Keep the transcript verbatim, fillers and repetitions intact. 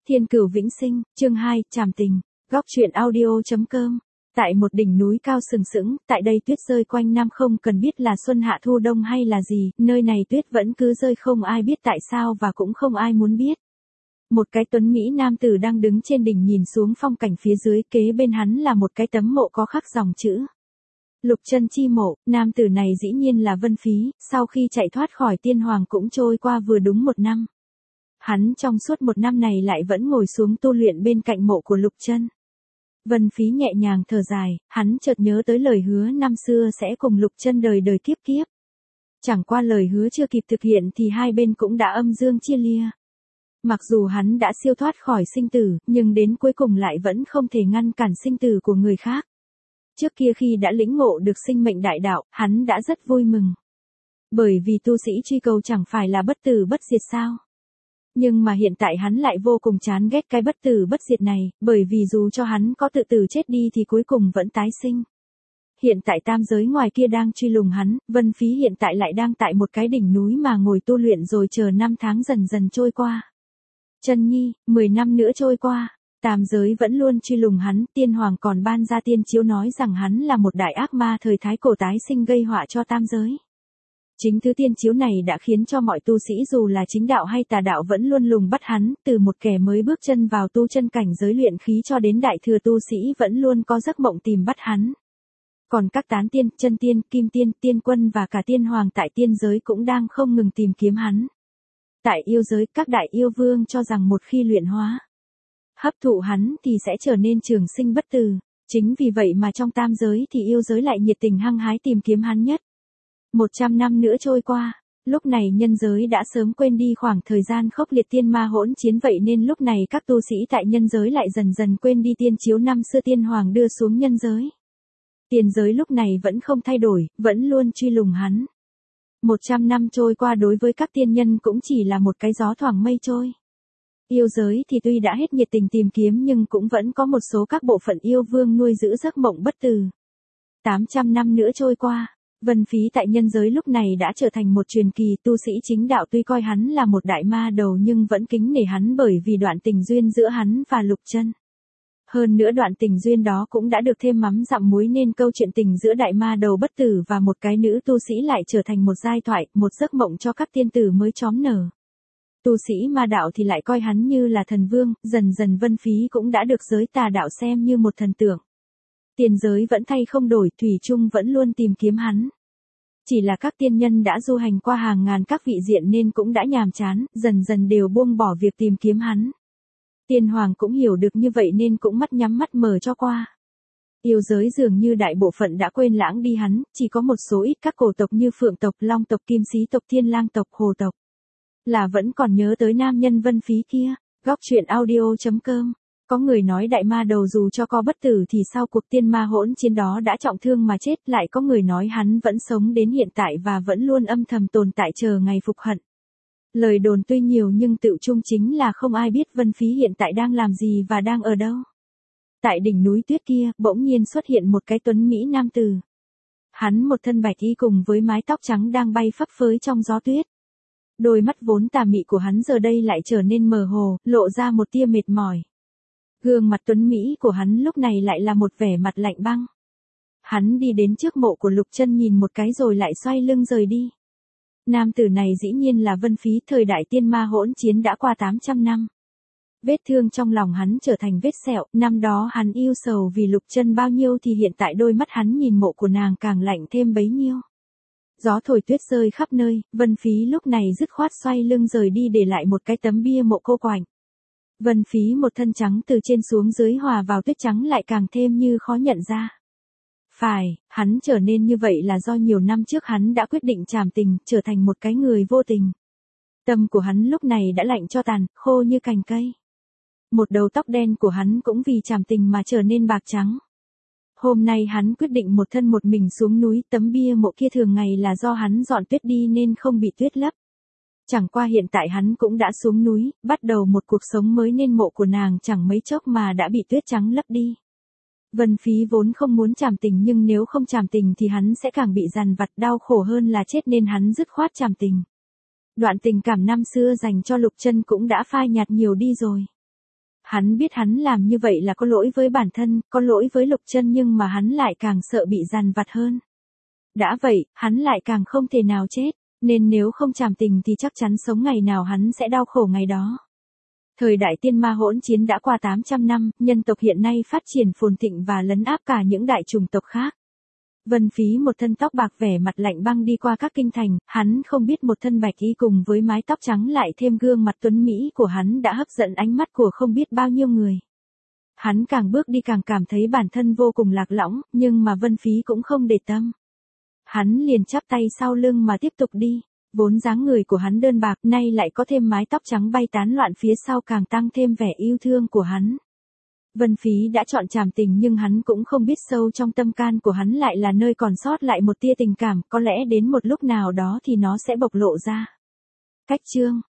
Thiên Cửu Vĩnh Sinh, chương hai, Trảm Tình, góc truyện audio.com. Tại một đỉnh núi cao sừng sững, tại đây tuyết rơi quanh năm không cần biết là xuân hạ thu đông hay là gì, nơi này tuyết vẫn cứ rơi không ai biết tại sao và cũng không ai muốn biết. Một cái tuấn Mỹ nam tử đang đứng trên đỉnh nhìn xuống phong cảnh phía dưới, kế bên hắn là một cái tấm mộ có khắc dòng chữ. Lục Chân chi mộ. Nam tử này dĩ nhiên là Vân Phí, sau khi chạy thoát khỏi tiên hoàng cũng trôi qua vừa đúng một năm. Hắn trong suốt một năm này lại vẫn ngồi xuống tu luyện bên cạnh mộ của Lục Chân. Vân Phí nhẹ nhàng thở dài, hắn chợt nhớ tới lời hứa năm xưa sẽ cùng Lục Chân đời đời kiếp kiếp. Chẳng qua lời hứa chưa kịp thực hiện thì hai bên cũng đã âm dương chia lia. Mặc dù hắn đã siêu thoát khỏi sinh tử, nhưng đến cuối cùng lại vẫn không thể ngăn cản sinh tử của người khác. Trước kia khi đã lĩnh ngộ được sinh mệnh đại đạo, hắn đã rất vui mừng. Bởi vì tu sĩ truy cầu chẳng phải là bất tử bất diệt sao? Nhưng mà hiện tại hắn lại vô cùng chán ghét cái bất tử bất diệt này, bởi vì dù cho hắn có tự tử chết đi thì cuối cùng vẫn tái sinh. Hiện tại tam giới ngoài kia đang truy lùng hắn, Vân Phí hiện tại lại đang tại một cái đỉnh núi mà ngồi tu luyện rồi chờ năm tháng dần dần trôi qua. Chân Nhi, mười năm nữa trôi qua, tam giới vẫn luôn truy lùng hắn, tiên hoàng còn ban ra tiên chiếu nói rằng hắn là một đại ác ma thời thái cổ tái sinh gây họa cho tam giới. Chính thứ tiên chiếu này đã khiến cho mọi tu sĩ dù là chính đạo hay tà đạo vẫn luôn lùng bắt hắn, từ một kẻ mới bước chân vào tu chân cảnh giới luyện khí cho đến đại thừa tu sĩ vẫn luôn có giấc mộng tìm bắt hắn. Còn các tán tiên, chân tiên, kim tiên, tiên quân và cả tiên hoàng tại tiên giới cũng đang không ngừng tìm kiếm hắn. Tại yêu giới, các đại yêu vương cho rằng một khi luyện hóa, hấp thụ hắn thì sẽ trở nên trường sinh bất tử. Chính vì vậy mà trong tam giới thì yêu giới lại nhiệt tình hăng hái tìm kiếm hắn nhất. Một trăm năm nữa trôi qua, lúc này nhân giới đã sớm quên đi khoảng thời gian khốc liệt tiên ma hỗn chiến, vậy nên lúc này các tu sĩ tại nhân giới lại dần dần quên đi tiên chiếu năm xưa tiên hoàng đưa xuống nhân giới. Tiên giới lúc này vẫn không thay đổi, vẫn luôn truy lùng hắn. Một trăm năm trôi qua đối với các tiên nhân cũng chỉ là một cái gió thoảng mây trôi. Yêu giới thì tuy đã hết nhiệt tình tìm kiếm nhưng cũng vẫn có một số các bộ phận yêu vương nuôi giữ giấc mộng bất tử. tám trăm năm nữa trôi qua, Vân Phí tại nhân giới lúc này đã trở thành một truyền kỳ, tu sĩ chính đạo tuy coi hắn là một đại ma đầu nhưng vẫn kính nể hắn bởi vì đoạn tình duyên giữa hắn và Lục Chân. Hơn nữa đoạn tình duyên đó cũng đã được thêm mắm dặm muối nên câu chuyện tình giữa đại ma đầu bất tử và một cái nữ tu sĩ lại trở thành một giai thoại, một giấc mộng cho các tiên tử mới chóm nở. Tu sĩ ma đạo thì lại coi hắn như là thần vương, dần dần Vân Phí cũng đã được giới tà đạo xem như một thần tượng. Tiên giới vẫn thay không đổi, thủy chung vẫn luôn tìm kiếm hắn. Chỉ là các tiên nhân đã du hành qua hàng ngàn các vị diện nên cũng đã nhàm chán, dần dần đều buông bỏ việc tìm kiếm hắn. Tiên hoàng cũng hiểu được như vậy nên cũng mắt nhắm mắt mở cho qua. Yêu giới dường như đại bộ phận đã quên lãng đi hắn, chỉ có một số ít các cổ tộc như Phượng tộc, Long tộc, Kim Sĩ tộc, Thiên Lang tộc, Hồ tộc là vẫn còn nhớ tới nam nhân Vân Phí kia. Góc truyện audio.com. Có người nói đại ma đầu dù cho có bất tử thì sau cuộc tiên ma hỗn chiến đó đã trọng thương mà chết, lại có người nói hắn vẫn sống đến hiện tại và vẫn luôn âm thầm tồn tại chờ ngày phục hận. Lời đồn tuy nhiều nhưng tự chung chính là không ai biết Vân Phí hiện tại đang làm gì và đang ở đâu. Tại đỉnh núi tuyết kia, bỗng nhiên xuất hiện một cái tuấn Mỹ nam tử. Hắn một thân bạch y cùng với mái tóc trắng đang bay phấp phới trong gió tuyết. Đôi mắt vốn tà mị của hắn giờ đây lại trở nên mờ hồ, lộ ra một tia mệt mỏi. Gương mặt tuấn Mỹ của hắn lúc này lại là một vẻ mặt lạnh băng. Hắn đi đến trước mộ của Lục Chân nhìn một cái rồi lại xoay lưng rời đi. Nam tử này dĩ nhiên là Vân Phí, thời đại tiên ma hỗn chiến đã qua tám trăm năm. Vết thương trong lòng hắn trở thành vết sẹo, năm đó hắn yêu sầu vì Lục Chân bao nhiêu thì hiện tại đôi mắt hắn nhìn mộ của nàng càng lạnh thêm bấy nhiêu. Gió thổi tuyết rơi khắp nơi, Vân Phí lúc này dứt khoát xoay lưng rời đi để lại một cái tấm bia mộ cô quạnh. Vân Phí một thân trắng từ trên xuống dưới hòa vào tuyết trắng lại càng thêm như khó nhận ra. Phải, hắn trở nên như vậy là do nhiều năm trước hắn đã quyết định trảm tình, trở thành một cái người vô tình. Tâm của hắn lúc này đã lạnh cho tàn, khô như cành cây. Một đầu tóc đen của hắn cũng vì trảm tình mà trở nên bạc trắng. Hôm nay hắn quyết định một thân một mình xuống núi, tấm bia mộ kia thường ngày là do hắn dọn tuyết đi nên không bị tuyết lấp. Chẳng qua hiện tại hắn cũng đã xuống núi, bắt đầu một cuộc sống mới nên mộ của nàng chẳng mấy chốc mà đã bị tuyết trắng lấp đi. Vân Phí vốn không muốn trảm tình nhưng nếu không trảm tình thì hắn sẽ càng bị dằn vặt đau khổ hơn là chết nên hắn dứt khoát trảm tình. Đoạn tình cảm năm xưa dành cho Lục Chân cũng đã phai nhạt nhiều đi rồi. Hắn biết hắn làm như vậy là có lỗi với bản thân, có lỗi với Lục Trân nhưng mà hắn lại càng sợ bị dằn vặt hơn. Đã vậy, hắn lại càng không thể nào chết, nên nếu không trảm tình thì chắc chắn sống ngày nào hắn sẽ đau khổ ngày đó. Thời đại tiên ma hỗn chiến đã qua tám trăm năm, nhân tộc hiện nay phát triển phồn thịnh và lấn áp cả những đại chủng tộc khác. Vân Phí một thân tóc bạc vẻ mặt lạnh băng đi qua các kinh thành, hắn không biết một thân bạch y cùng với mái tóc trắng lại thêm gương mặt tuấn mỹ của hắn đã hấp dẫn ánh mắt của không biết bao nhiêu người. Hắn càng bước đi càng cảm thấy bản thân vô cùng lạc lõng, nhưng mà Vân Phí cũng không để tâm. Hắn liền chắp tay sau lưng mà tiếp tục đi. Vốn dáng người của hắn đơn bạc, nay lại có thêm mái tóc trắng bay tán loạn phía sau càng tăng thêm vẻ yêu thương của hắn. Vân Phí đã chọn trảm tình nhưng hắn cũng không biết sâu trong tâm can của hắn lại là nơi còn sót lại một tia tình cảm, có lẽ đến một lúc nào đó thì nó sẽ bộc lộ ra. Cách chương